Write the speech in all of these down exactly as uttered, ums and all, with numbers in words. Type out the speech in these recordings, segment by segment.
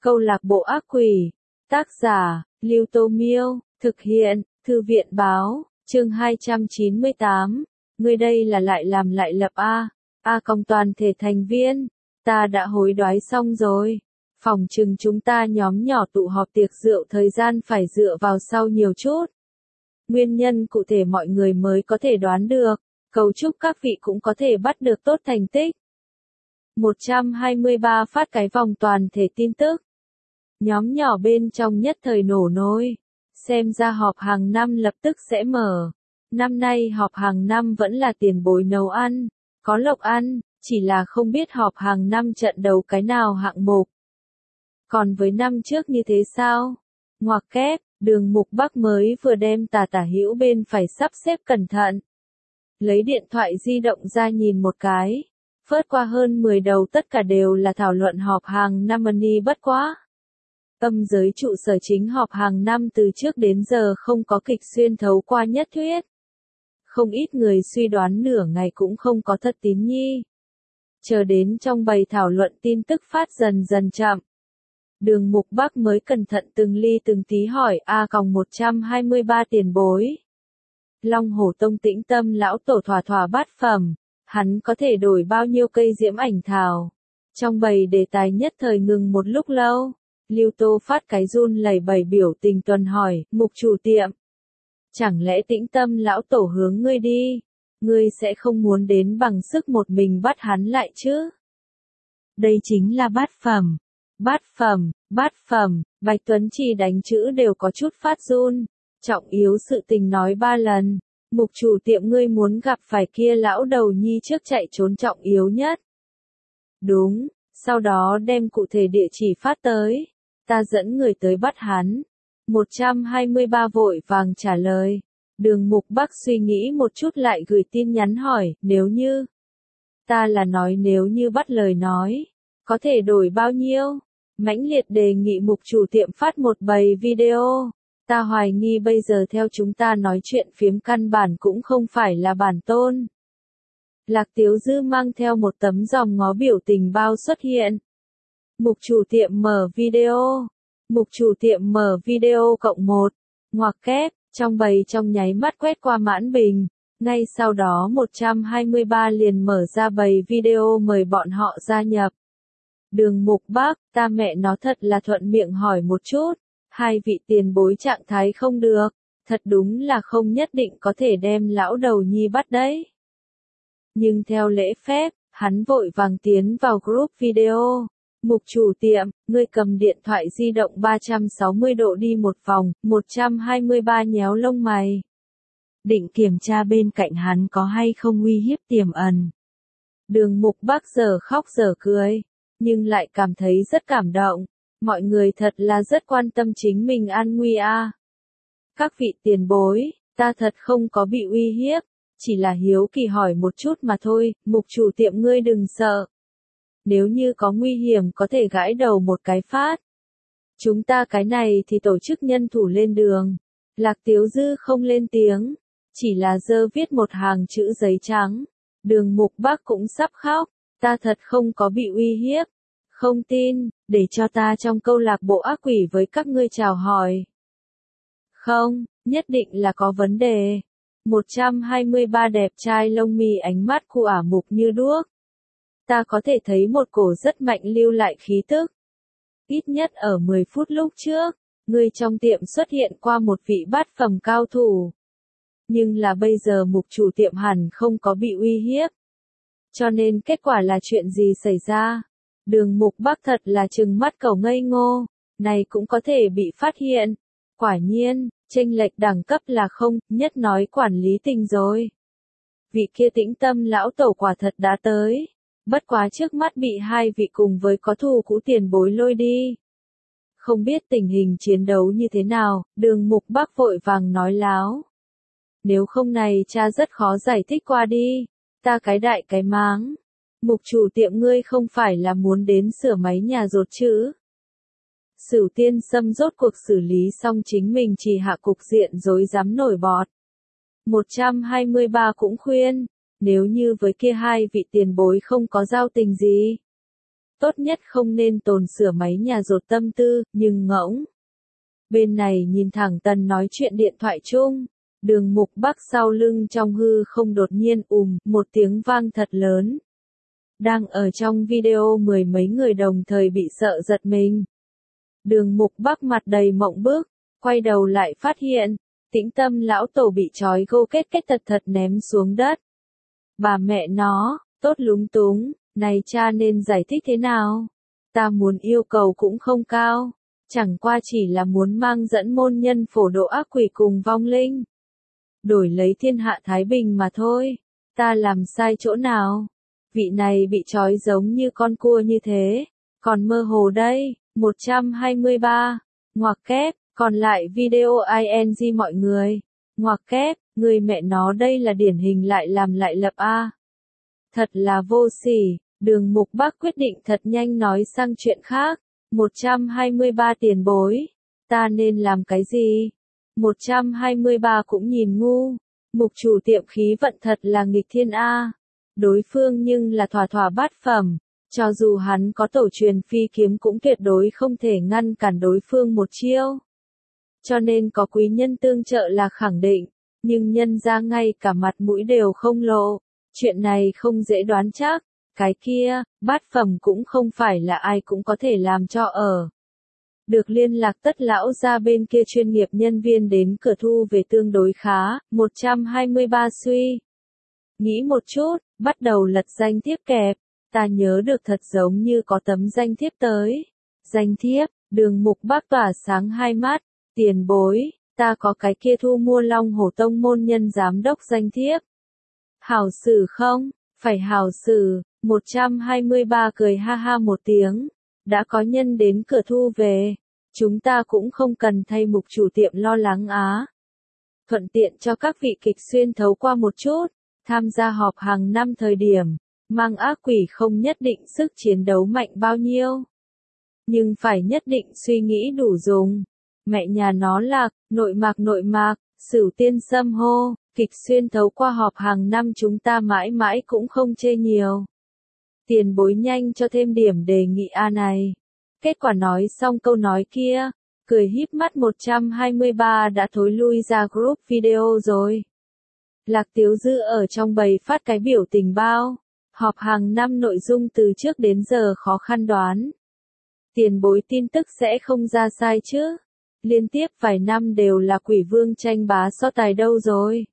Câu lạc bộ ác quỷ. Tác giả, Lưu Tô Miêu. Thực hiện, Thư viện Báo. Chương hai trăm chín mươi tám. Ngươi đây là lại làm lại lập A. A công toàn thể thành viên. Ta đã hối đoái xong rồi. Phòng chừng chúng ta nhóm nhỏ tụ họp tiệc rượu thời gian phải dựa vào sau nhiều chút. Nguyên nhân cụ thể mọi người mới có thể đoán được. Cầu chúc các vị cũng có thể bắt được tốt thành tích. một trăm hai mươi ba phát cái vòng toàn thể tin tức. Nhóm nhỏ bên trong nhất thời nổ nôi. Xem ra họp hàng năm lập tức sẽ mở. Năm nay họp hàng năm vẫn là tiền bối nấu ăn. Có lộc ăn, chỉ là không biết họp hàng năm trận đấu cái nào hạng mục. Còn với năm trước như thế sao? Ngoặc kép, Đường Mục Bắc mới vừa đem tả tả hữu bên phải sắp xếp cẩn thận. Lấy điện thoại di động ra nhìn một cái. Phớt qua hơn mười đầu tất cả đều là thảo luận họp hàng năm money bất quá. Âm giới trụ sở chính họp hàng năm từ trước đến giờ không có kịch xuyên thấu qua nhất thuyết. Không ít người suy đoán nửa ngày cũng không có thật tín nhi. Chờ đến trong bầy thảo luận tin tức phát dần dần chậm. Đường Mục Bắc mới cẩn thận từng ly từng tí hỏi A còng một trăm hai mươi ba tiền bối. Long Hổ Tông Tĩnh Tâm lão tổ thỏa thỏa bát phẩm, hắn có thể đổi bao nhiêu cây diễm ảnh thảo. Trong bầy đề tài nhất thời ngừng một lúc lâu, Lưu Tô phát cái run lẩy bẩy biểu tình tuần hỏi, Mục chủ tiệm. Chẳng lẽ Tĩnh Tâm lão tổ hướng ngươi đi, ngươi sẽ không muốn đến bằng sức một mình bắt hắn lại chứ? Đây chính là bát phẩm. Bát phẩm, bát phẩm, Bạch Tuấn Trì đánh chữ đều có chút phát run. Trọng yếu sự tình nói ba lần. Mục chủ tiệm ngươi muốn gặp phải kia lão đầu nhi trước chạy trốn trọng yếu nhất. Đúng, sau đó đem cụ thể địa chỉ phát tới. Ta dẫn người tới bắt hắn. một trăm hai mươi ba vội vàng trả lời. Đường Mục Bắc suy nghĩ một chút lại gửi tin nhắn hỏi, nếu như. Ta là nói nếu như bắt lời nói. Có thể đổi bao nhiêu? Mãnh liệt đề nghị mục chủ tiệm phát một bầy video. Ta hoài nghi bây giờ theo chúng ta nói chuyện phiếm căn bản cũng không phải là bản tôn. Lạc Tiếu Dư mang theo một tấm dòng ngó biểu tình bao xuất hiện. Mục chủ tiệm mở video. Mục chủ tiệm mở video cộng một. Ngoặc kép, trong bầy trong nháy mắt quét qua mãn bình. Ngay sau đó một trăm hai mươi ba liền mở ra bầy video mời bọn họ gia nhập. Đường Mục Bắc, ta mẹ nó thật là thuận miệng hỏi một chút. Hai vị tiền bối trạng thái không được. Thật đúng là không nhất định có thể đem lão đầu nhi bắt đấy. Nhưng theo lễ phép, hắn vội vàng tiến vào group video. Mục chủ tiệm, ngươi cầm điện thoại di động ba trăm sáu mươi độ đi một vòng, một trăm hai mươi ba nhéo lông mày. Định kiểm tra bên cạnh hắn có hay không uy hiếp tiềm ẩn. Đường Mục Bắc giờ khóc giờ cười, nhưng lại cảm thấy rất cảm động. Mọi người thật là rất quan tâm chính mình an nguy a. Các vị tiền bối, ta thật không có bị uy hiếp, chỉ là hiếu kỳ hỏi một chút mà thôi, mục chủ tiệm ngươi đừng sợ. Nếu như có nguy hiểm có thể gãi đầu một cái phát. Chúng ta cái này thì tổ chức nhân thủ lên đường. Lạc Tiếu Dư không lên tiếng, chỉ là dơ viết một hàng chữ giấy trắng. Đường Mục Bắc cũng sắp khóc, ta thật không có bị uy hiếp. Không tin, để cho ta trong câu lạc bộ ác quỷ với các ngươi chào hỏi. Không, nhất định là có vấn đề. một trăm hai mươi ba đẹp trai lông mi ánh mắt khu ả mục như đuốc. Ta có thể thấy một cổ rất mạnh lưu lại khí tức. Ít nhất ở mười phút lúc trước, người trong tiệm xuất hiện qua một vị bát phẩm cao thủ. Nhưng là bây giờ mục chủ tiệm hẳn không có bị uy hiếp. Cho nên kết quả là chuyện gì xảy ra? Đường Mục Bắc thật là trừng mắt cẩu ngây ngô, này cũng có thể bị phát hiện. Quả nhiên, chênh lệch đẳng cấp là không, nhất nói quản lý tình rồi. Vị kia Tĩnh Tâm lão tổ quả thật đã tới. Bất quá trước mắt bị hai vị cùng với có thù cũ tiền bối lôi đi. Không biết tình hình chiến đấu như thế nào, Đường Mục Bắc vội vàng nói láo. Nếu không này cha rất khó giải thích qua đi. Ta cái đại cái máng. Mục chủ tiệm ngươi không phải là muốn đến sửa máy nhà rột chứ? Sửu Tiên Sâm rốt cuộc xử lý xong chính mình chỉ hạ cục diện rối rắm nổi bọt. một trăm hai mươi ba cũng khuyên, nếu như với kia hai vị tiền bối không có giao tình gì. tốt nhất không nên tồn sửa máy nhà dột tâm tư, nhưng ngỗng. Bên này nhìn thẳng Tần nói chuyện điện thoại chung, Đường Mục Bắc sau lưng trong hư không đột nhiên ùm, một tiếng vang thật lớn. Đang ở trong video mười mấy người đồng thời bị sợ giật mình. Đường Mục Bắc mặt đầy mộng bức, quay đầu lại phát hiện, Tĩnh Tâm lão tổ bị trói gô kết kết thật thật ném xuống đất. Bà mẹ nó, tốt lúng túng, này cha nên giải thích thế nào? Ta muốn yêu cầu cũng không cao, chẳng qua chỉ là muốn mang dẫn môn nhân phổ độ ác quỷ cùng vong linh. Đổi lấy thiên hạ thái bình mà thôi, ta làm sai chỗ nào? Vị này bị trói giống như con cua như thế, còn mơ hồ đây, một trăm hai mươi ba, ngoặc kép, còn lại video ing mọi người, ngoặc kép, người mẹ nó đây là điển hình lại làm lại lập a. Thật là vô sỉ, Đường Mục Bắc quyết định thật nhanh nói sang chuyện khác, một trăm hai mươi ba tiền bối, ta nên làm cái gì? một trăm hai mươi ba cũng nhìn ngu, mục chủ tiệm khí vận thật là nghịch thiên a. Đối phương nhưng là thỏa thỏa bát phẩm, cho dù hắn có tổ truyền phi kiếm cũng tuyệt đối không thể ngăn cản đối phương một chiêu. Cho nên có quý nhân tương trợ là khẳng định, nhưng nhân ra ngay cả mặt mũi đều không lộ, chuyện này không dễ đoán chắc, cái kia, bát phẩm cũng không phải là ai cũng có thể làm cho ở. Được liên lạc tất lão ra bên kia chuyên nghiệp nhân viên đến cửa thu về tương đối khá, một trăm hai mươi ba suy. Nghĩ một chút, bắt đầu lật danh thiếp kẹp, ta nhớ được thật giống như có tấm danh thiếp tới. Danh thiếp, Đường Mục Bắc tỏa sáng hai mắt, tiền bối, ta có cái kia thu mua Long Hổ Tông môn nhân giám đốc danh thiếp. Hảo xử không? Phải hảo xử, một trăm hai mươi ba cười ha ha một tiếng, đã có nhân đến cửa thu về, chúng ta cũng không cần thay mục chủ tiệm lo lắng á. Thuận tiện cho các vị kịch xuyên thấu qua một chút, tham gia họp hàng năm thời điểm, mang ác quỷ không nhất định sức chiến đấu mạnh bao nhiêu. Nhưng phải nhất định suy nghĩ đủ dùng. Mẹ nhà nó lạc, nội mạc nội mạc, Sửu Tiên Sâm hô, kịch xuyên thấu qua họp hàng năm chúng ta mãi mãi cũng không chê nhiều. Tiền bối nhanh cho thêm điểm đề nghị A này. Kết quả nói xong câu nói kia, cười híp mắt một trăm hai mươi ba đã thối lui ra group video rồi. Lạc Tiếu Dư ở trong bầy phát cái biểu tình bao, họp hàng năm nội dung từ trước đến giờ khó khăn đoán. Tiền bối tin tức sẽ không ra sai chứ. Liên tiếp vài năm đều là quỷ vương tranh bá so tài đâu rồi.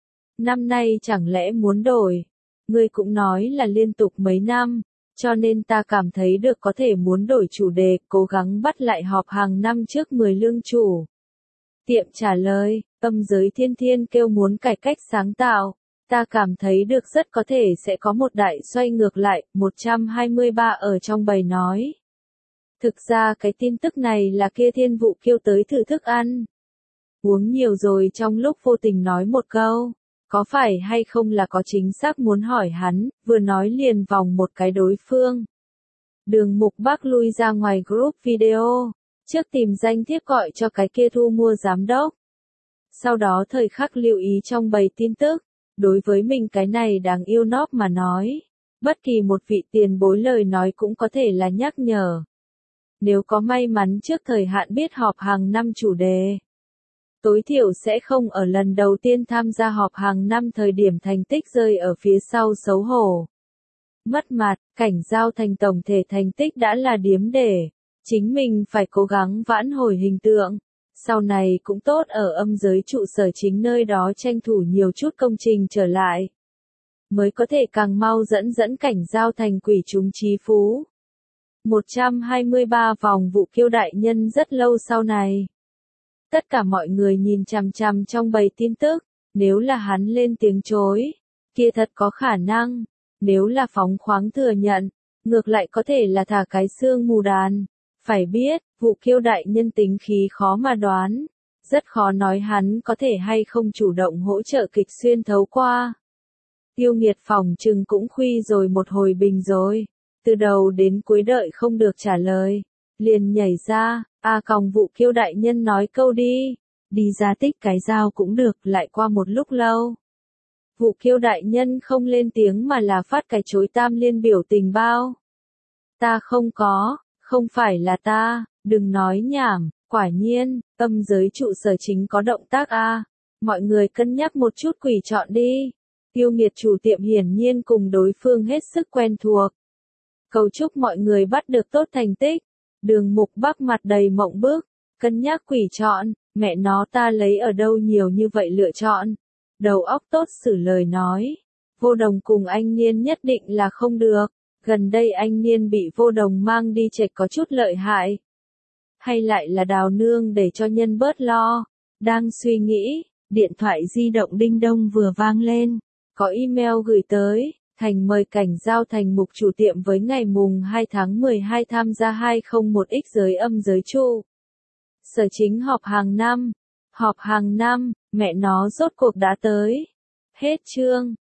Năm nay chẳng lẽ muốn đổi. Ngươi cũng nói là liên tục mấy năm, cho nên ta cảm thấy được có thể muốn đổi chủ đề, cố gắng bắt lại họp hàng năm trước mười lương chủ. Tiệm trả lời, âm giới thiên thiên kêu muốn cải cách sáng tạo, ta cảm thấy được rất có thể sẽ có một đại xoay ngược lại, một trăm hai mươi ba ở trong bầy nói. Thực ra cái tin tức này là kia thiên vụ kêu tới thử thức ăn. Uống nhiều rồi trong lúc vô tình nói một câu, có phải hay không là có chính xác muốn hỏi hắn, vừa nói liền vòng một cái đối phương. Đường Mục Bắc lui ra ngoài group video, trước tìm danh thiếp gọi cho cái kia thu mua giám đốc. Sau đó thời khắc lưu ý trong bầy tin tức, đối với mình cái này đáng yêu nóp mà nói. Bất kỳ một vị tiền bối lời nói cũng có thể là nhắc nhở. Nếu có may mắn trước thời hạn biết họp hàng năm chủ đề, tối thiểu sẽ không ở lần đầu tiên tham gia họp hàng năm thời điểm thành tích rơi ở phía sau xấu hổ. Mất mặt, cảnh giao thành tổng thể thành tích đã là điếm để, chính mình phải cố gắng vãn hồi hình tượng, sau này cũng tốt ở âm giới trụ sở chính nơi đó tranh thủ nhiều chút công trình trở lại. Mới có thể càng mau dẫn dẫn cảnh giao thành quỷ chúng trí phú. một trăm hai mươi ba vòng vụ kiêu đại nhân rất lâu sau này. Tất cả mọi người nhìn chằm chằm trong bầy tin tức, nếu là hắn lên tiếng chối, kia thật có khả năng, nếu là phóng khoáng thừa nhận, ngược lại có thể là thả cái xương mù đàn. Phải biết, vụ kiêu đại nhân tính khí khó mà đoán, rất khó nói hắn có thể hay không chủ động hỗ trợ kịch xuyên thấu qua. Tiêu Nghiệt phòng trừng cũng khuy rồi một hồi bình rồi, từ đầu đến cuối đợi không được trả lời, liền nhảy ra, a còng vụ kiêu đại nhân nói câu đi, đi ra tích cái dao cũng được, lại qua một lúc lâu. Vụ kiêu đại nhân không lên tiếng mà là phát cái chối tam liên biểu tình bao. Ta không có, không phải là ta, đừng nói nhảm, quả nhiên, âm giới trụ sở chính có động tác a. Mọi người cân nhắc một chút quỷ chọn đi. Tiêu Nghiệt chủ tiệm hiển nhiên cùng đối phương hết sức quen thuộc. Cầu chúc mọi người bắt được tốt thành tích. Đường Mục Bắc mặt đầy mộng bức, cân nhắc quỷ chọn, mẹ nó ta lấy ở đâu nhiều như vậy lựa chọn. Đầu óc tốt xử lời nói. Vô Đồng cùng anh Niên nhất định là không được. Gần đây anh Niên bị Vô Đồng mang đi chệch có chút lợi hại. Hay lại là Đào Nương để cho nhân bớt lo. Đang suy nghĩ, điện thoại di động đinh đông vừa vang lên. Có email gửi tới, Thành mời Cảnh Giao Thành Mục chủ tiệm với ngày mùng hai tháng mười hai tham gia hai không một x giới âm giới trụ. Sở chính họp hàng năm. Họp hàng năm, mẹ nó rốt cuộc đã tới. Hết chương.